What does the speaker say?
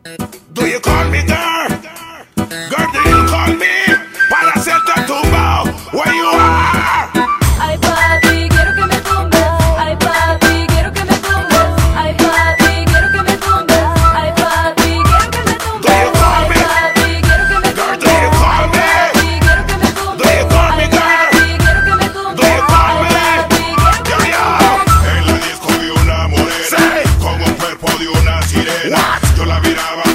Do you call me girl? Girl, do you call me? Para hacerte tumbao, where you are? Ay papi, quiero que me tumbes. Ay papi, quiero que me tumbes. Ay papi, quiero que me tumbes. Ay papi, quiero que me tumbes. Do you call me? Ay papi, quiero que me Girl, tumbes. do you call me? Ay papi, quiero que me tumbes. Do you call me, Ay girl? papi, quiero que me tumbes. Do you call Ay me? papi, quiero que Yo, me yo. tumbes. En la disco vi una morena Sí. con un cuerpo de una sirena. What? Yo la miraba